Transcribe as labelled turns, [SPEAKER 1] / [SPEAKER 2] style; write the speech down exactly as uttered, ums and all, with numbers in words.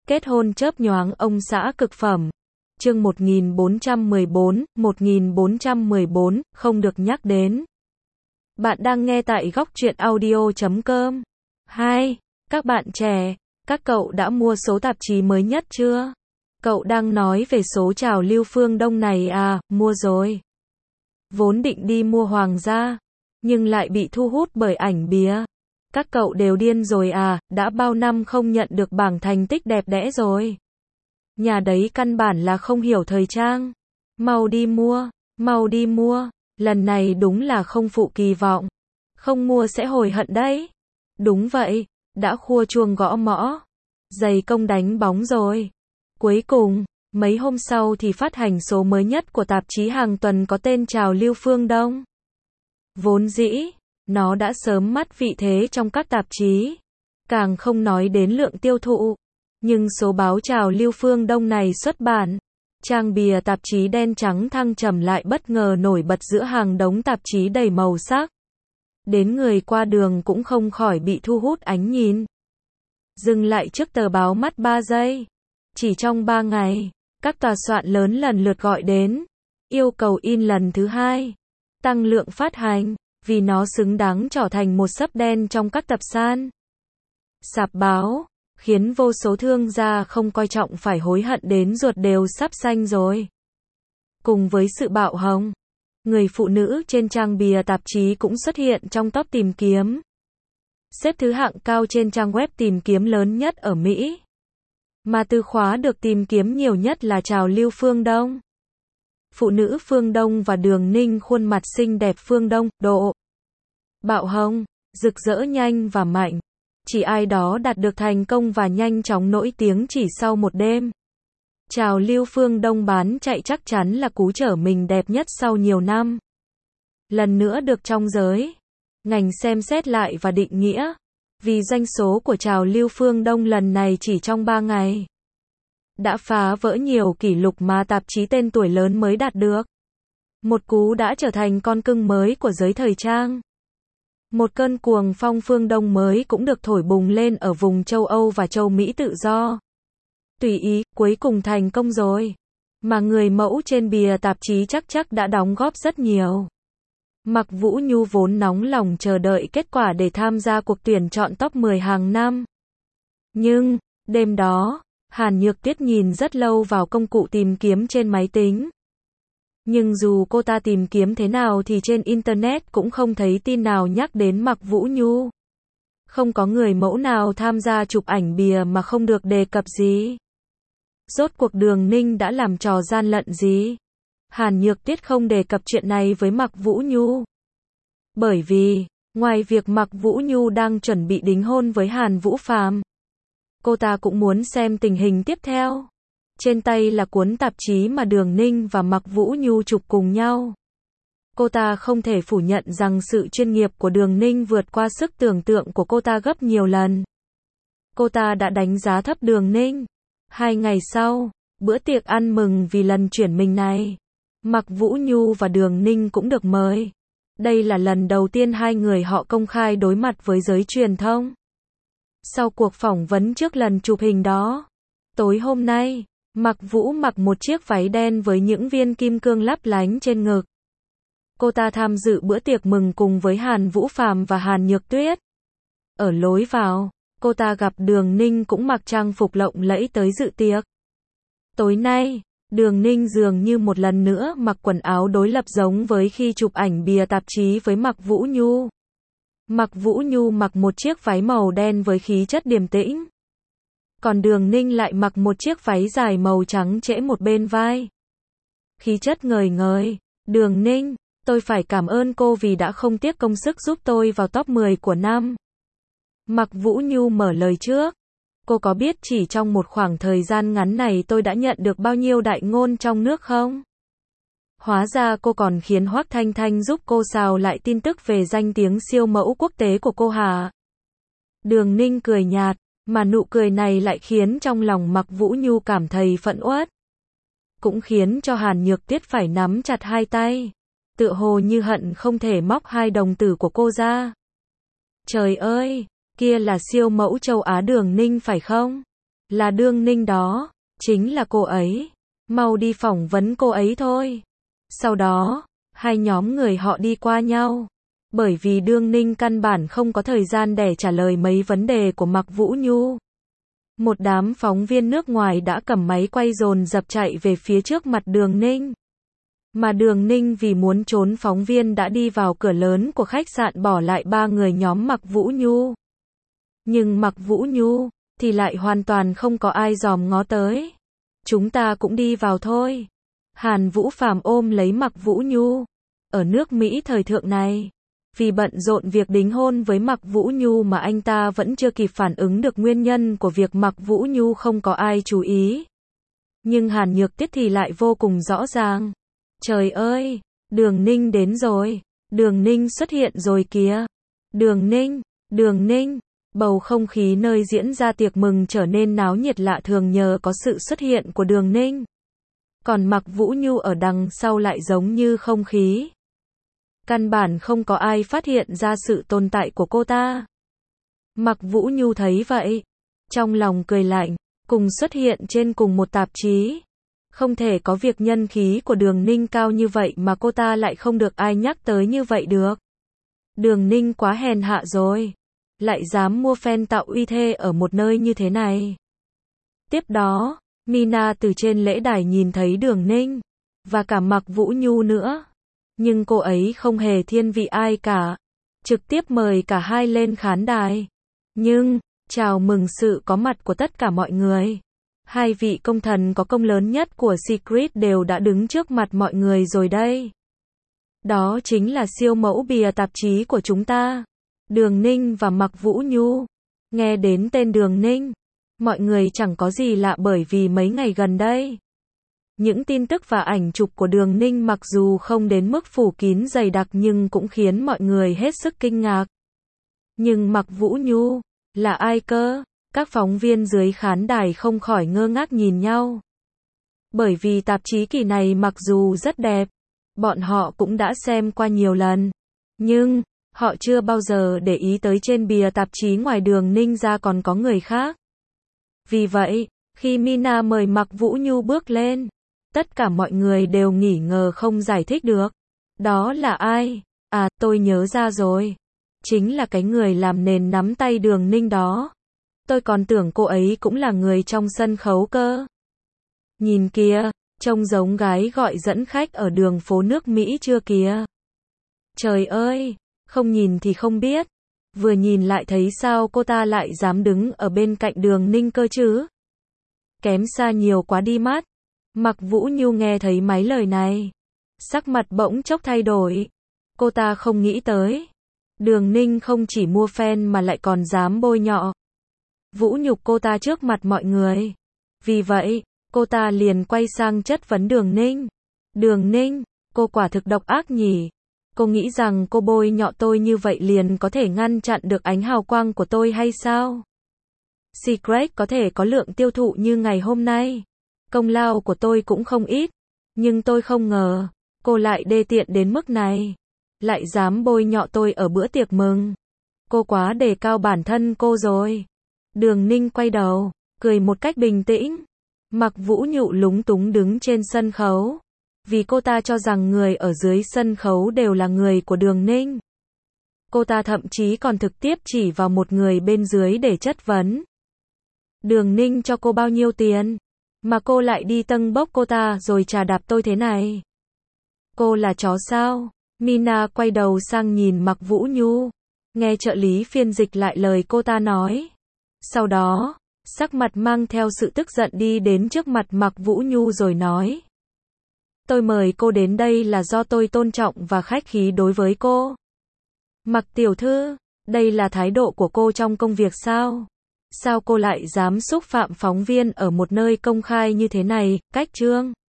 [SPEAKER 1] Kết hôn chớp nhoáng ông xã cực phẩm. Chương một nghìn bốn trăm mười bốn, một nghìn bốn trăm mười bốn, không được nhắc đến. Bạn đang nghe tại góc truyện audio chấm com. Hai, các bạn trẻ, các cậu đã mua số tạp chí mới nhất chưa? Cậu đang nói về số trào lưu phương Đông này à? Mua rồi. Vốn định đi mua Hoàng gia, nhưng lại bị thu hút bởi ảnh bìa. Các cậu đều điên rồi à? Đã bao năm không nhận được bảng thành tích đẹp đẽ rồi. Nhà đấy căn bản là không hiểu thời trang. Mau đi mua, mau đi mua. Lần này đúng là không phụ kỳ vọng. Không mua sẽ hối hận đấy. Đúng vậy, đã khua chuông gõ mõ. Dày công đánh bóng rồi. Cuối cùng, mấy hôm sau thì phát hành số mới nhất của tạp chí hàng tuần có tên Trào lưu phương Đông. Vốn dĩ, nó đã sớm mất vị thế trong các tạp chí. Càng không nói đến lượng tiêu thụ. Nhưng số báo Trào lưu phương Đông này xuất bản. Trang bìa tạp chí đen trắng thăng trầm lại bất ngờ nổi bật giữa hàng đống tạp chí đầy màu sắc. Đến người qua đường cũng không khỏi bị thu hút ánh nhìn. Dừng lại trước tờ báo mắt ba giây. Chỉ trong ba ngày, các tòa soạn lớn lần lượt gọi đến, yêu cầu in lần thứ hai, tăng lượng phát hành, vì nó xứng đáng trở thành một sấp đen trong các tập san. Sạp báo, khiến vô số thương gia không coi trọng phải hối hận đến ruột đều sắp xanh rồi. Cùng với sự bạo hồng, người phụ nữ trên trang bìa tạp chí cũng xuất hiện trong top tìm kiếm. Xếp thứ hạng cao trên trang web tìm kiếm lớn nhất ở Mỹ. Mà từ khóa được tìm kiếm nhiều nhất là Trào lưu phương Đông. Phụ nữ phương Đông và Đường Ninh khuôn mặt xinh đẹp phương Đông, độ bạo hồng, rực rỡ nhanh và mạnh. Chỉ ai đó đạt được thành công và nhanh chóng nổi tiếng chỉ sau một đêm. Trào lưu phương Đông bán chạy chắc chắn là cú trở mình đẹp nhất sau nhiều năm. Lần nữa được trong giới ngành xem xét lại và định nghĩa. Vì doanh số của Trào lưu phương Đông lần này chỉ trong ba ngày đã phá vỡ nhiều kỷ lục mà tạp chí tên tuổi lớn mới đạt được. Một cú đã trở thành con cưng mới của giới thời trang. Một cơn cuồng phong phương Đông mới cũng được thổi bùng lên ở vùng châu Âu và châu Mỹ tự do. Tùy ý, cuối cùng thành công rồi. Mà người mẫu trên bìa tạp chí chắc chắc đã đóng góp rất nhiều. Mạc Vũ Nhu vốn nóng lòng chờ đợi kết quả để tham gia cuộc tuyển chọn top mười hàng năm. Nhưng, đêm đó, Hàn Nhược Tuyết nhìn rất lâu vào công cụ tìm kiếm trên máy tính. Nhưng dù cô ta tìm kiếm thế nào thì trên Internet cũng không thấy tin nào nhắc đến Mạc Vũ Nhu. Không có người mẫu nào tham gia chụp ảnh bìa mà không được đề cập gì. Rốt cuộc Đường Ninh đã làm trò gian lận gì? Hàn Nhược Tuyết không đề cập chuyện này với Mạc Vũ Nhu. Bởi vì, ngoài việc Mạc Vũ Nhu đang chuẩn bị đính hôn với Hàn Vũ Phàm, cô ta cũng muốn xem tình hình tiếp theo. Trên tay là cuốn tạp chí mà Đường Ninh và Mạc Vũ Nhu chụp cùng nhau. Cô ta không thể phủ nhận rằng sự chuyên nghiệp của Đường Ninh vượt qua sức tưởng tượng của cô ta gấp nhiều lần. Cô ta đã đánh giá thấp Đường Ninh. Hai ngày sau, bữa tiệc ăn mừng vì lần chuyển mình này, Mạc Vũ Nhu và Đường Ninh cũng được mời. Đây là lần đầu tiên hai người họ công khai đối mặt với giới truyền thông. Sau cuộc phỏng vấn trước lần chụp hình đó, tối hôm nay, Mạc Vũ mặc một chiếc váy đen với những viên kim cương lấp lánh trên ngực. Cô ta tham dự bữa tiệc mừng cùng với Hàn Vũ Phàm và Hàn Nhược Tuyết. Ở lối vào, cô ta gặp Đường Ninh cũng mặc trang phục lộng lẫy tới dự tiệc. Tối nay, Đường Ninh dường như một lần nữa mặc quần áo đối lập giống với khi chụp ảnh bìa tạp chí với Mạc Vũ Nhu. Mạc Vũ Nhu mặc một chiếc váy màu đen với khí chất điềm tĩnh. Còn Đường Ninh lại mặc một chiếc váy dài màu trắng trễ một bên vai. Khí chất ngời ngời. Đường Ninh, tôi phải cảm ơn cô vì đã không tiếc công sức giúp tôi vào top mười của năm. Mạc Vũ Nhu mở lời trước. Cô có biết chỉ trong một khoảng thời gian ngắn này tôi đã nhận được bao nhiêu đại ngôn trong nước không? Hóa ra cô còn khiến Hoắc Thanh Thanh giúp cô xào lại tin tức về danh tiếng siêu mẫu quốc tế của cô hả? Đường Ninh cười nhạt, mà nụ cười này lại khiến trong lòng Mạc Vũ Nhu cảm thấy phẫn uất. Cũng khiến cho Hàn Nhược Tuyết phải nắm chặt hai tay. Tựa hồ như hận không thể móc hai đồng tử của cô ra. Trời ơi! Kia là siêu mẫu châu Á Đường Ninh phải không? Là Đường Ninh đó, chính là cô ấy. Mau đi phỏng vấn cô ấy thôi. Sau đó, hai nhóm người họ đi qua nhau. Bởi vì Đường Ninh căn bản không có thời gian để trả lời mấy vấn đề của Mạc Vũ Nhu. Một đám phóng viên nước ngoài đã cầm máy quay dồn dập chạy về phía trước mặt Đường Ninh. Mà Đường Ninh vì muốn trốn phóng viên đã đi vào cửa lớn của khách sạn bỏ lại ba người nhóm Mạc Vũ Nhu. Nhưng Mạc Vũ Nhu thì lại hoàn toàn không có ai dòm ngó tới. Chúng ta cũng đi vào thôi. Hàn Vũ Phàm ôm lấy Mạc Vũ Nhu. Ở nước Mỹ thời thượng này, vì bận rộn việc đính hôn với Mạc Vũ Nhu mà anh ta vẫn chưa kịp phản ứng được nguyên nhân của việc Mạc Vũ Nhu không có ai chú ý. Nhưng Hàn Nhược Tiết thì lại vô cùng rõ ràng. Trời ơi, Đường Ninh đến rồi. Đường Ninh xuất hiện rồi kìa. Đường Ninh, Đường Ninh. Bầu không khí nơi diễn ra tiệc mừng trở nên náo nhiệt lạ thường nhờ có sự xuất hiện của Đường Ninh. Còn Mạc Vũ Nhu ở đằng sau lại giống như không khí. Căn bản không có ai phát hiện ra sự tồn tại của cô ta. Mạc Vũ Nhu thấy vậy, trong lòng cười lạnh, cùng xuất hiện trên cùng một tạp chí. Không thể có việc nhân khí của Đường Ninh cao như vậy mà cô ta lại không được ai nhắc tới như vậy được. Đường Ninh quá hèn hạ rồi. Lại dám mua fan tạo uy thế ở một nơi như thế này. Tiếp đó, Mina từ trên lễ đài nhìn thấy Đường Ninh, và cả Mạc Vũ Nhu nữa. Nhưng cô ấy không hề thiên vị ai cả. Trực tiếp mời cả hai lên khán đài. Nhưng, chào mừng sự có mặt của tất cả mọi người. Hai vị công thần có công lớn nhất của Secret đều đã đứng trước mặt mọi người rồi đây. Đó chính là siêu mẫu bìa tạp chí của chúng ta. Đường Ninh và Mạc Vũ Nhu. Nghe đến tên Đường Ninh, mọi người chẳng có gì lạ bởi vì mấy ngày gần đây, những tin tức và ảnh chụp của Đường Ninh mặc dù không đến mức phủ kín dày đặc nhưng cũng khiến mọi người hết sức kinh ngạc. Nhưng Mạc Vũ Nhu là ai cơ? Các phóng viên dưới khán đài không khỏi ngơ ngác nhìn nhau. Bởi vì tạp chí kỳ này mặc dù rất đẹp, bọn họ cũng đã xem qua nhiều lần, nhưng họ chưa bao giờ để ý tới trên bìa tạp chí ngoài Đường Ninh ra còn có người khác. Vì vậy, khi Mina mời Mạc Vũ Nhu bước lên, tất cả mọi người đều nghỉ ngờ không giải thích được. Đó là ai? À, tôi nhớ ra rồi. Chính là cái người làm nền nắm tay Đường Ninh đó. Tôi còn tưởng cô ấy cũng là người trong sân khấu cơ. Nhìn kìa, trông giống gái gọi dẫn khách ở đường phố nước Mỹ chưa kìa. Trời ơi, không nhìn thì không biết. Vừa nhìn lại thấy sao cô ta lại dám đứng ở bên cạnh Đường Ninh cơ chứ? Kém xa nhiều quá đi mắt. Mạc Vũ Nhu nghe thấy mấy lời này, sắc mặt bỗng chốc thay đổi. Cô ta không nghĩ tới, Đường Ninh không chỉ mua fan mà lại còn dám bôi nhọ, vũ nhục cô ta trước mặt mọi người. Vì vậy, cô ta liền quay sang chất vấn Đường Ninh. Đường Ninh, cô quả thực độc ác nhỉ? Cô nghĩ rằng cô bôi nhọ tôi như vậy liền có thể ngăn chặn được ánh hào quang của tôi hay sao? Secret có thể có lượng tiêu thụ như ngày hôm nay. Công lao của tôi cũng không ít. Nhưng tôi không ngờ, cô lại đê tiện đến mức này. Lại dám bôi nhọ tôi ở bữa tiệc mừng. Cô quá đề cao bản thân cô rồi. Đường Ninh quay đầu, cười một cách bình tĩnh. Mạc Vũ Nhu lúng túng đứng trên sân khấu. Vì cô ta cho rằng người ở dưới sân khấu đều là người của Đường Ninh. Cô ta thậm chí còn thực tiếp chỉ vào một người bên dưới để chất vấn. Đường Ninh cho cô bao nhiêu tiền? Mà cô lại đi tâng bốc cô ta rồi chà đạp tôi thế này. Cô là chó sao? Mina quay đầu sang nhìn Mạc Vũ Nhu. Nghe trợ lý phiên dịch lại lời cô ta nói. Sau đó, sắc mặt mang theo sự tức giận đi đến trước mặt Mạc Vũ Nhu rồi nói. Tôi mời cô đến đây là do tôi tôn trọng và khách khí đối với cô. Mạc tiểu thư, đây là thái độ của cô trong công việc sao? Sao cô lại dám xúc phạm phóng viên ở một nơi công khai như thế này? Cách chương